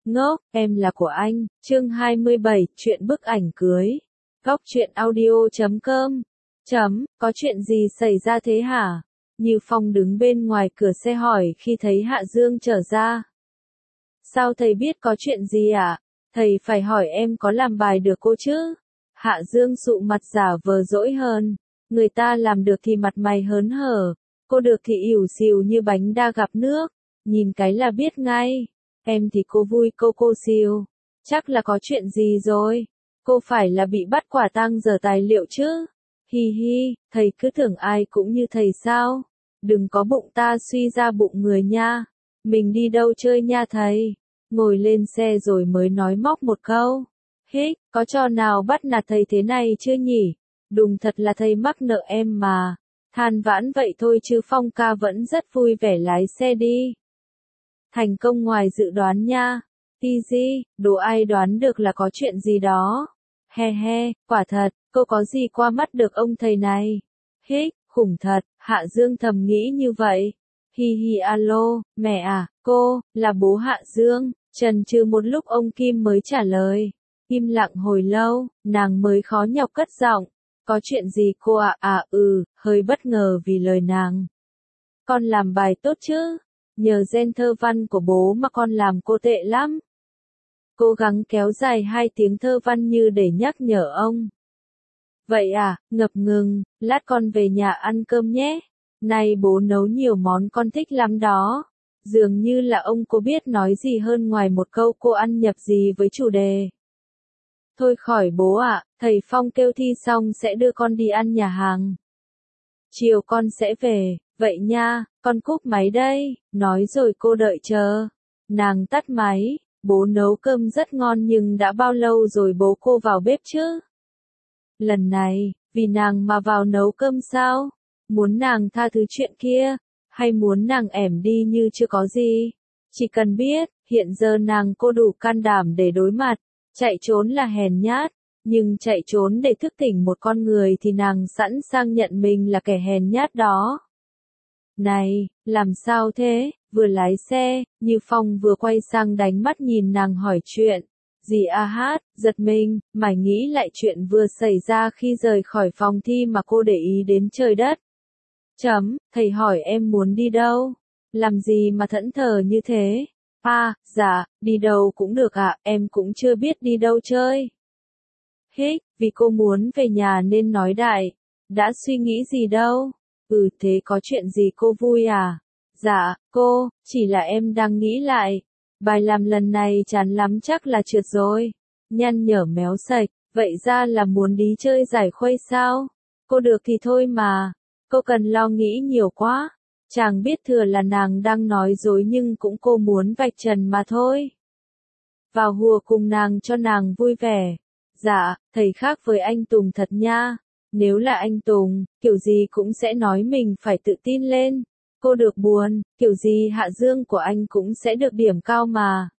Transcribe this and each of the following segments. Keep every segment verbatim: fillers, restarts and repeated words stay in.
Ngốc, em là của anh, chương hai mươi bảy, chuyện bức ảnh cưới. Góc truyện audio chấm com. Chấm, có chuyện gì xảy ra thế hả? Như Phong đứng bên ngoài cửa xe hỏi khi thấy Hạ Dương trở ra. Sao thầy biết có chuyện gì ạ? À? Thầy phải hỏi em có làm bài được cô chứ? Hạ Dương sụ mặt giả vờ dỗi hơn. Người ta làm được thì mặt mày hớn hở. Cô được thì ỉu xìu như bánh đa gặp nước. Nhìn cái là biết ngay. Em thì cô vui cô cô xìu. Chắc là có chuyện gì rồi. Cô phải là bị bắt quả tang giờ tài liệu chứ. Hi hi, thầy cứ tưởng ai cũng như thầy sao. Đừng có bụng ta suy ra bụng người nha. Mình đi đâu chơi nha thầy. Ngồi lên xe rồi mới nói móc một câu. Hích, có trò nào bắt nạt thầy thế này chưa nhỉ? Đùng thật là thầy mắc nợ em mà. Than vãn vậy thôi chứ Phong ca vẫn rất vui vẻ lái xe đi. Thành công ngoài dự đoán nha. Easy, đố ai đoán được là có chuyện gì đó. He he, quả thật, cô có gì qua mắt được ông thầy này. Hích, khủng thật, Hạ Dương thầm nghĩ như vậy. Hi hi alo, mẹ à, cô, là bố Hạ Dương. Chần chừ một lúc ông Kim mới trả lời. Im lặng hồi lâu, nàng mới khó nhọc cất giọng. Có chuyện gì cô ạ? À? À ừ, hơi bất ngờ vì lời nàng. Con làm bài tốt chứ? Nhờ gen thơ văn của bố mà con làm cô tệ lắm. Cố gắng kéo dài hai tiếng thơ văn như để nhắc nhở ông. Vậy à, ngập ngừng, lát con về nhà ăn cơm nhé. Này bố nấu nhiều món con thích lắm đó. Dường như là ông có biết nói gì hơn ngoài một câu cô ăn nhập gì với chủ đề. Thôi khỏi bố ạ, à, thầy Phong kêu thi xong sẽ đưa con đi ăn nhà hàng. Chiều con sẽ về, vậy nha, con cúp máy đây, nói rồi cô đợi chờ. Nàng tắt máy, bố nấu cơm rất ngon nhưng đã bao lâu rồi bố cô vào bếp chứ? Lần này, vì nàng mà vào nấu cơm sao? Muốn nàng tha thứ chuyện kia, hay muốn nàng ẻm đi như chưa có gì? Chỉ cần biết, hiện giờ nàng cô đủ can đảm để đối mặt, chạy trốn là hèn nhát, nhưng chạy trốn để thức tỉnh một con người thì nàng sẵn sàng nhận mình là kẻ hèn nhát đó. Này, làm sao thế? Vừa lái xe, Như Phong vừa quay sang đánh mắt nhìn nàng hỏi chuyện. Gì a hát, giật mình, mải nghĩ lại chuyện vừa xảy ra khi rời khỏi phòng thi mà cô để ý đến trời đất. Chấm, thầy hỏi em muốn đi đâu? Làm gì mà thẫn thờ như thế? À, dạ, đi đâu cũng được ạ, à, em cũng chưa biết đi đâu chơi. Hích, vì cô muốn về nhà nên nói đại. Đã suy nghĩ gì đâu? Ừ thế có chuyện gì cô vui à? Dạ, cô, chỉ là em đang nghĩ lại. Bài làm lần này chán lắm chắc là trượt rồi. Nhăn nhở méo sạch, vậy ra là muốn đi chơi giải khuây sao? Cô được thì thôi mà. Cô cần lo nghĩ nhiều quá. Chàng biết thừa là nàng đang nói dối nhưng cũng cô muốn vạch trần mà thôi. Vào hùa cùng nàng cho nàng vui vẻ. Dạ, thầy khác với anh Tùng thật nha. Nếu là anh Tùng, kiểu gì cũng sẽ nói mình phải tự tin lên. Cô được buồn, kiểu gì Hạ Dương của anh cũng sẽ được điểm cao mà.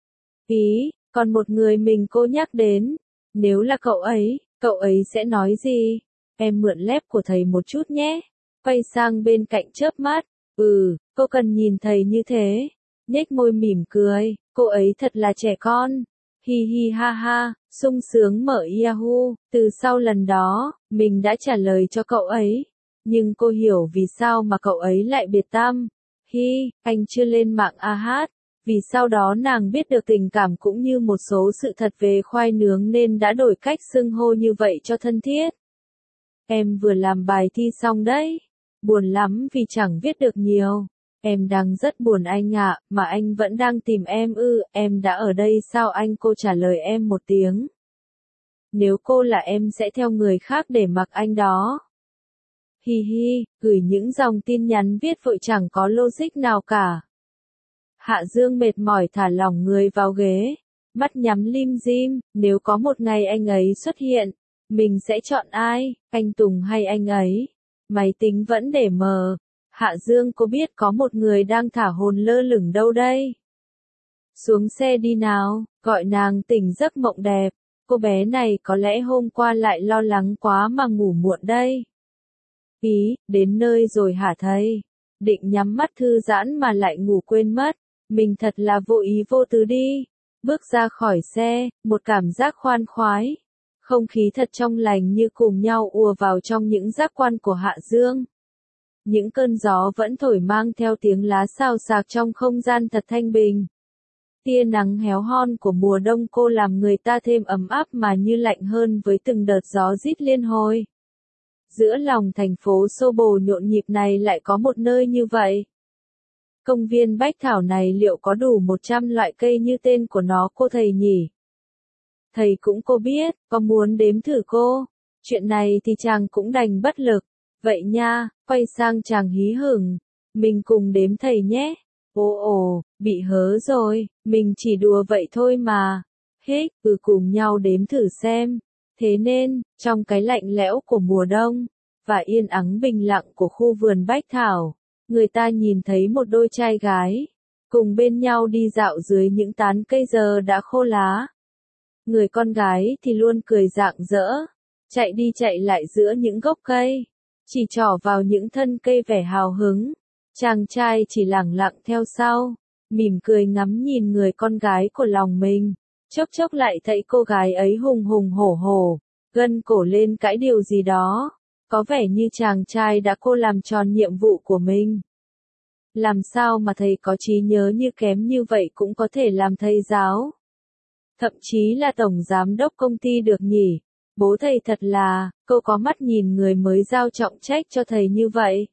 Ý, còn một người mình cô nhắc đến. Nếu là cậu ấy, cậu ấy sẽ nói gì? Em mượn lép của thầy một chút nhé. Quay sang bên cạnh chớp mắt. Ừ, cô cần nhìn thầy như thế. Nhếch môi mỉm cười, cô ấy thật là trẻ con. Hi hi ha ha, sung sướng mở Yahoo. Từ sau lần đó, mình đã trả lời cho cậu ấy. Nhưng cô hiểu vì sao mà cậu ấy lại biệt tâm. Hi, anh chưa lên mạng a hát. Vì sau đó nàng biết được tình cảm cũng như một số sự thật về khoai nướng nên đã đổi cách xưng hô như vậy cho thân thiết. Em vừa làm bài thi xong đấy. Buồn lắm vì chẳng viết được nhiều. Em đang rất buồn anh ạ, à, mà anh vẫn đang tìm em ư, em đã ở đây sao anh? Cô trả lời em một tiếng. Nếu cô là em sẽ theo người khác để mặc anh đó. Hi hi, gửi những dòng tin nhắn viết vội chẳng có logic nào cả. Hạ Dương mệt mỏi thả lỏng người vào ghế, mắt nhắm lim dim, nếu có một ngày anh ấy xuất hiện, mình sẽ chọn ai, anh Tùng hay anh ấy? Máy tính vẫn để mờ. Hạ Dương cô biết có một người đang thả hồn lơ lửng đâu đây. Xuống xe đi nào, gọi nàng tỉnh giấc mộng đẹp. Cô bé này có lẽ hôm qua lại lo lắng quá mà ngủ muộn đây. Ý, đến nơi rồi hả thầy? Định nhắm mắt thư giãn mà lại ngủ quên mất. Mình thật là vô ý vô tứ đi. Bước ra khỏi xe, một cảm giác khoan khoái. Không khí thật trong lành như cùng nhau ùa vào trong những giác quan của Hạ Dương. Những cơn gió vẫn thổi mang theo tiếng lá xào xạc trong không gian thật thanh bình. Tia nắng héo hon của mùa đông cô làm người ta thêm ấm áp mà như lạnh hơn với từng đợt gió rít liên hồi. Giữa lòng thành phố xô bồ nhộn nhịp này lại có một nơi như vậy. Công viên Bách Thảo này liệu có đủ một trăm loại cây như tên của nó cô thầy nhỉ? Thầy cũng cô biết, có muốn đếm thử cô? Chuyện này thì chàng cũng đành bất lực. Vậy nha, quay sang chàng hí hửng. Mình cùng đếm thầy nhé. Ồ ồ, bị hớ rồi, mình chỉ đùa vậy thôi mà. Hích, ừ cùng nhau đếm thử xem. Thế nên, trong cái lạnh lẽo của mùa đông, và yên ắng bình lặng của khu vườn Bách Thảo, người ta nhìn thấy một đôi trai gái, cùng bên nhau đi dạo dưới những tán cây giờ đã khô lá. Người con gái thì luôn cười rạng rỡ, chạy đi chạy lại giữa những gốc cây, chỉ trỏ vào những thân cây vẻ hào hứng. Chàng trai chỉ lẳng lặng theo sau, mỉm cười ngắm nhìn người con gái của lòng mình. Chốc chốc lại thấy cô gái ấy hùng hùng hổ hổ, gân cổ lên cãi điều gì đó. Có vẻ như chàng trai đã cô làm tròn nhiệm vụ của mình. Làm sao mà thầy có trí nhớ như kém như vậy cũng có thể làm thầy giáo? Thậm chí là tổng giám đốc công ty được nhỉ? Bố thầy thật là, cô có mắt nhìn người mới giao trọng trách cho thầy như vậy.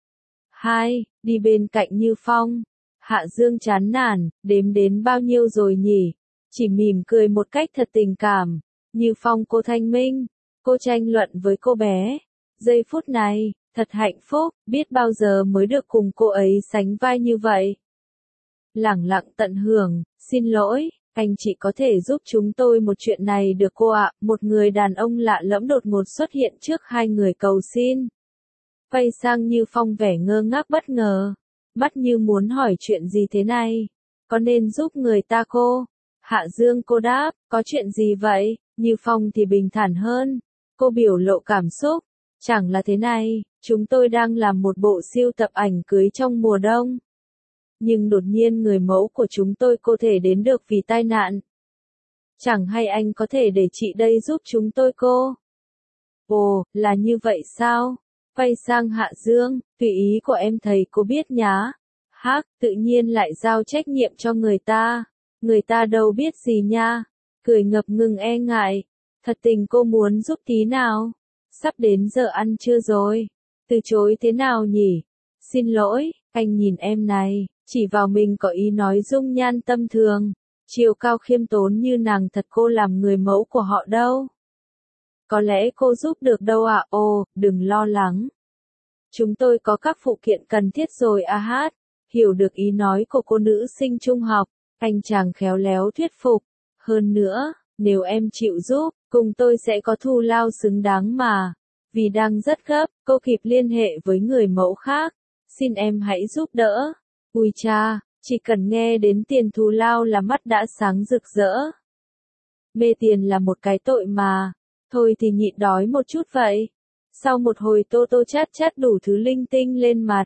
Hai, đi bên cạnh Như Phong. Hạ Dương chán nản, đếm đến bao nhiêu rồi nhỉ? Chỉ mỉm cười một cách thật tình cảm. Như Phong cô thanh minh. Cô tranh luận với cô bé. Giây phút này, thật hạnh phúc, biết bao giờ mới được cùng cô ấy sánh vai như vậy. Lẳng lặng tận hưởng, xin lỗi, anh chị có thể giúp chúng tôi một chuyện này được cô ạ? Một người đàn ông lạ lẫm đột ngột xuất hiện trước hai người cầu xin. Quay sang Như Phong vẻ ngơ ngác bất ngờ, mắt như muốn hỏi chuyện gì thế này, có nên giúp người ta cô? Hạ Dương cô đáp, có chuyện gì vậy? Như Phong thì bình thản hơn, cô biểu lộ cảm xúc, chẳng là thế này, chúng tôi đang làm một bộ sưu tập ảnh cưới trong mùa đông. Nhưng đột nhiên người mẫu của chúng tôi có thể đến được vì tai nạn. Chẳng hay anh có thể để chị đây giúp chúng tôi cô? Ồ, là như vậy sao? Quay sang Hạ Dương, tùy ý của em thầy cô biết nhá. Hắc, tự nhiên lại giao trách nhiệm cho người ta. Người ta đâu biết gì nha. Cười ngập ngừng e ngại. Thật tình cô muốn giúp tí nào? Sắp đến giờ ăn trưa rồi. Từ chối thế nào nhỉ? Xin lỗi, anh nhìn em này, chỉ vào mình có ý nói dung nhan tâm thường. Chiều cao khiêm tốn như nàng thật cô làm người mẫu của họ đâu. Có lẽ cô giúp được đâu ạ? À? Ồ, đừng lo lắng. Chúng tôi có các phụ kiện cần thiết rồi à hát. Hiểu được ý nói của cô nữ sinh trung học, anh chàng khéo léo thuyết phục. Hơn nữa, nếu em chịu giúp, cùng tôi sẽ có thù lao xứng đáng mà. Vì đang rất gấp, cô kịp liên hệ với người mẫu khác. Xin em hãy giúp đỡ. Ui cha, chỉ cần nghe đến tiền thù lao là mắt đã sáng rực rỡ. Mê tiền là một cái tội mà. Thôi thì nhịn đói một chút vậy. Sau một hồi tô tô chát chát đủ thứ linh tinh lên mặt.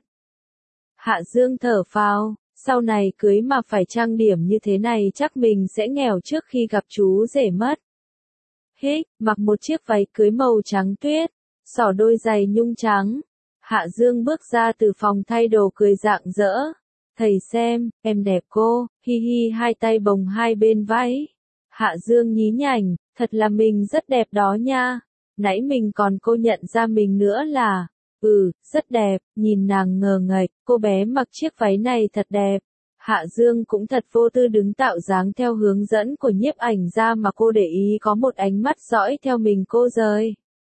Hạ Dương thở phào, sau này cưới mà phải trang điểm như thế này chắc mình sẽ nghèo trước khi gặp chú rể mất. Hích, mặc một chiếc váy cưới màu trắng tuyết, xỏ đôi giày nhung trắng. Hạ Dương bước ra từ phòng thay đồ cười rạng rỡ. Thầy xem, em đẹp cô, hi hi hai tay bồng hai bên váy. Hạ Dương nhí nhảnh, thật là mình rất đẹp đó nha. Nãy mình còn cô nhận ra mình nữa là, ừ, rất đẹp, nhìn nàng ngờ ngạch, cô bé mặc chiếc váy này thật đẹp. Hạ Dương cũng thật vô tư đứng tạo dáng theo hướng dẫn của nhiếp ảnh ra mà cô để ý có một ánh mắt dõi theo mình cô rời.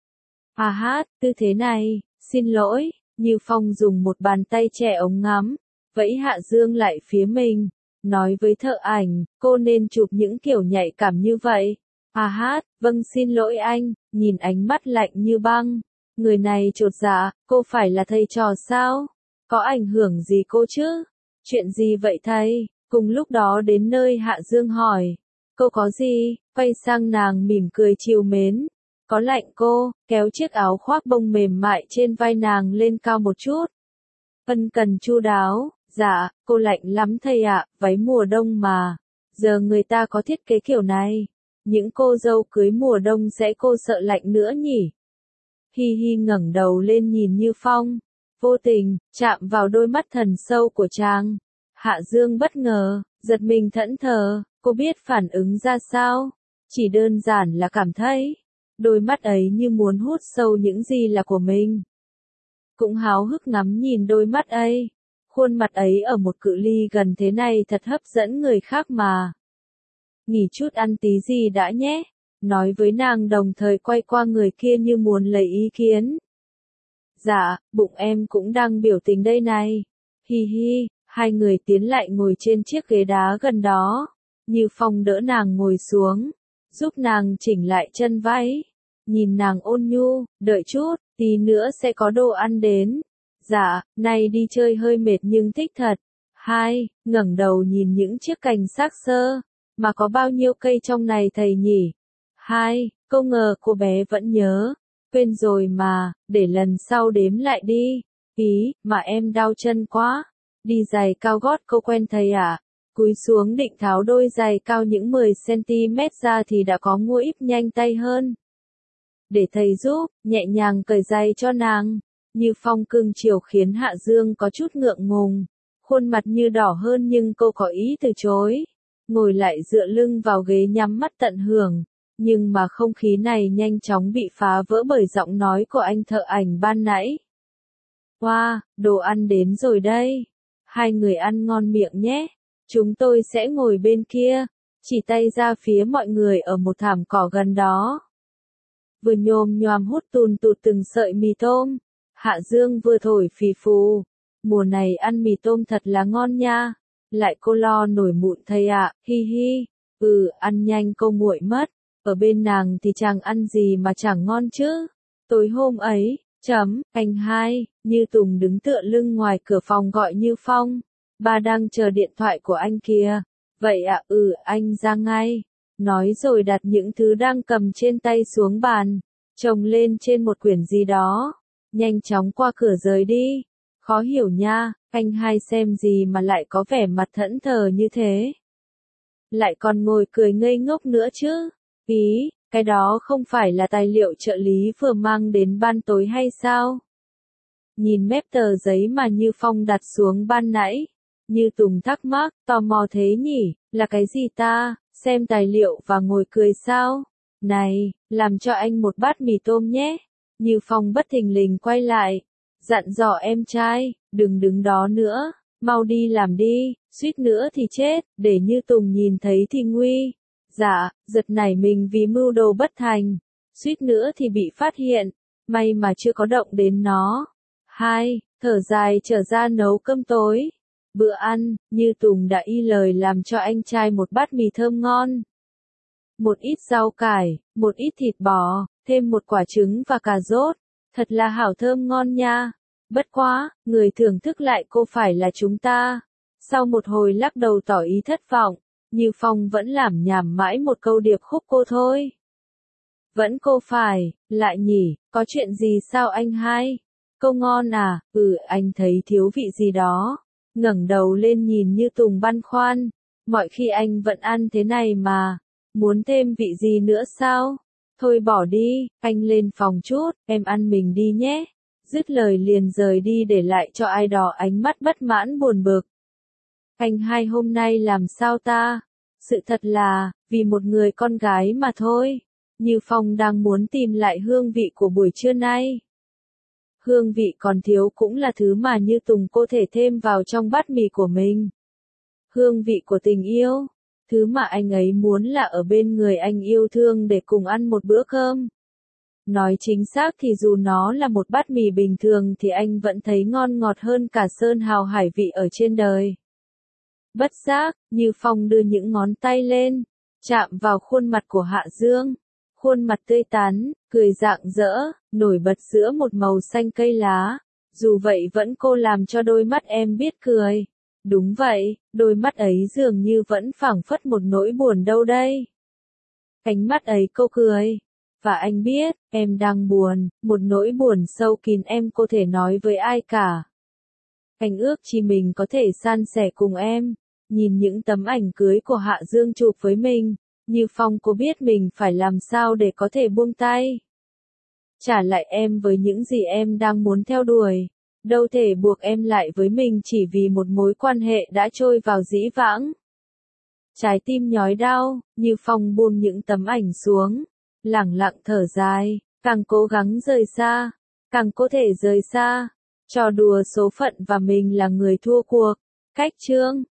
À hát, tư thế này, xin lỗi, Như Phong dùng một bàn tay che ống ngắm, vẫy Hạ Dương lại phía mình, nói với thợ ảnh, cô nên chụp những kiểu nhạy cảm như vậy. À hát, vâng xin lỗi anh, nhìn ánh mắt lạnh như băng. Người này chột dạ, cô phải là thầy trò sao? Có ảnh hưởng gì cô chứ? Chuyện gì vậy thầy? Cùng lúc đó đến nơi Hạ Dương hỏi. Cô có gì? Quay sang nàng mỉm cười trìu mến. Có lạnh cô, kéo chiếc áo khoác bông mềm mại trên vai nàng lên cao một chút. Ân cần chu đáo, dạ, cô lạnh lắm thầy ạ, váy mùa đông mà. giờ người ta có thiết kế kiểu này. Những cô dâu cưới mùa đông sẽ cô sợ lạnh nữa nhỉ? Hi hi ngẩng đầu lên nhìn Như Phong. Vô tình, chạm vào đôi mắt thần sâu của chàng. Hạ Dương bất ngờ, giật mình thẫn thờ, cô biết phản ứng ra sao? Chỉ đơn giản là cảm thấy, đôi mắt ấy như muốn hút sâu những gì là của mình. Cũng háo hức ngắm nhìn đôi mắt ấy. Khuôn mặt ấy ở một cự ly gần thế này thật hấp dẫn người khác mà. Nghỉ chút ăn tí gì đã nhé. Nói với nàng đồng thời quay qua người kia như muốn lấy ý kiến. Dạ, bụng em cũng đang biểu tình đây này. Hi hi, hai người tiến lại ngồi trên chiếc ghế đá gần đó. Như Phong đỡ nàng ngồi xuống, giúp nàng chỉnh lại chân váy. Nhìn nàng ôn nhu, đợi chút, tí nữa sẽ có đồ ăn đến. Dạ, nay đi chơi hơi mệt nhưng thích thật. Hai, ngẩng đầu nhìn những chiếc cành xác xơ. Mà có bao nhiêu cây trong này thầy nhỉ? Hai, câu ngờ cô bé vẫn nhớ. Quên rồi mà, để lần sau đếm lại đi. Ý, mà em đau chân quá. Đi giày cao gót cô quen thầy à? Cúi xuống định tháo đôi giày cao những mười xăng ti mét ra thì đã có mua ít nhanh tay hơn. Để thầy giúp, nhẹ nhàng cởi giày cho nàng. Như Phong cưng chiều khiến Hạ Dương có chút ngượng ngùng. Khuôn mặt như đỏ hơn nhưng cô có ý từ chối. Ngồi lại dựa lưng vào ghế nhắm mắt tận hưởng. Nhưng mà không khí này nhanh chóng bị phá vỡ bởi giọng nói của anh thợ ảnh ban nãy. Wow, đồ ăn đến rồi đây. Hai người ăn ngon miệng nhé. Chúng tôi sẽ ngồi bên kia. Chỉ tay ra phía mọi người ở một thảm cỏ gần đó. Vừa nhồm nhoàm hút tùn tụt từng sợi mì tôm. Hạ Dương vừa thổi phì phù. Mùa này ăn mì tôm thật là ngon nha. Lại cô lo nổi mụn thầy ạ, hi hi. Ừ, ăn nhanh cô nguội mất. Ở bên nàng thì chẳng ăn gì mà chẳng ngon chứ. Tối hôm ấy, chấm, anh hai, Như Tùng đứng tựa lưng ngoài cửa phòng gọi Như Phong. Ba đang chờ điện thoại của anh kìa. Vậy ạ, ừ, anh ra ngay. Nói rồi đặt những thứ đang cầm trên tay xuống bàn. Chồng lên trên một quyển gì đó. Nhanh chóng qua cửa rời đi. Khó hiểu nha, anh hai xem gì mà lại có vẻ mặt thẫn thờ như thế. Lại còn ngồi cười ngây ngốc nữa chứ. Ý, cái đó không phải là tài liệu trợ lý vừa mang đến ban tối hay sao? Nhìn mép tờ giấy mà Như Phong đặt xuống ban nãy. Như Tùng thắc mắc, tò mò thế nhỉ, là cái gì ta, xem tài liệu và ngồi cười sao? Này, làm cho anh một bát mì tôm nhé. Như Phong bất thình lình quay lại. Dặn dò em trai, đừng đứng đó nữa, mau đi làm đi, suýt nữa thì chết, để Như Tùng nhìn thấy thì nguy. Dạ, giật nảy mình vì mưu đồ bất thành, suýt nữa thì bị phát hiện, may mà chưa có động đến nó. Hai, thở dài trở ra nấu cơm tối. Bữa ăn, Như Tùng đã y lời làm cho anh trai một bát mì thơm ngon. Một ít rau cải, một ít thịt bò, thêm một quả trứng và cà rốt. Thật là hảo thơm ngon nha. Bất quá, người thưởng thức lại cô phải là chúng ta. Sau một hồi lắc đầu tỏ ý thất vọng, Như Phong vẫn lảm nhảm mãi một câu điệp khúc cô thôi. Vẫn cô phải, lại nhỉ, có chuyện gì sao anh hai? Câu ngon à, ừ anh thấy thiếu vị gì đó. Ngẩng đầu lên nhìn Như Tùng băn khoăn. Mọi khi anh vẫn ăn thế này mà. Muốn thêm vị gì nữa sao? Thôi bỏ đi, anh lên phòng chút, em ăn mình đi nhé. Dứt lời liền rời đi để lại cho ai đó ánh mắt bất mãn buồn bực. Anh hai hôm nay làm sao ta? Sự thật là, vì một người con gái mà thôi. Như Phong đang muốn tìm lại hương vị của buổi trưa nay. Hương vị còn thiếu cũng là thứ mà Như Tùng cô thể thêm vào trong bát mì của mình. Hương vị của tình yêu. Thứ mà anh ấy muốn là ở bên người anh yêu thương để cùng ăn một bữa cơm. Nói chính xác thì dù nó là một bát mì bình thường thì anh vẫn thấy ngon ngọt hơn cả sơn hào hải vị ở trên đời. Bất giác, Như Phong đưa những ngón tay lên, chạm vào khuôn mặt của Hạ Dương. Khuôn mặt tươi tắn, cười rạng rỡ, nổi bật giữa một màu xanh cây lá. Dù vậy vẫn cô làm cho đôi mắt em biết cười. Đúng vậy, đôi mắt ấy dường như vẫn phảng phất một nỗi buồn đâu đây. Ánh mắt ấy cô cười. Và anh biết, em đang buồn, một nỗi buồn sâu kín em có thể nói với ai cả. Anh ước chi mình có thể san sẻ cùng em. nhìn những tấm ảnh cưới của Hạ Dương chụp với mình, Như Phong cô biết mình phải làm sao để có thể buông tay. Trả lại em với những gì em đang muốn theo đuổi, đâu thể buộc em lại với mình chỉ vì một mối quan hệ đã trôi vào dĩ vãng. Trái tim nhói đau, Như Phong buông những tấm ảnh xuống, lẳng lặng thở dài, càng cố gắng rời xa, càng có thể rời xa. Trò đùa số phận và mình là người thua cuộc. Cách chương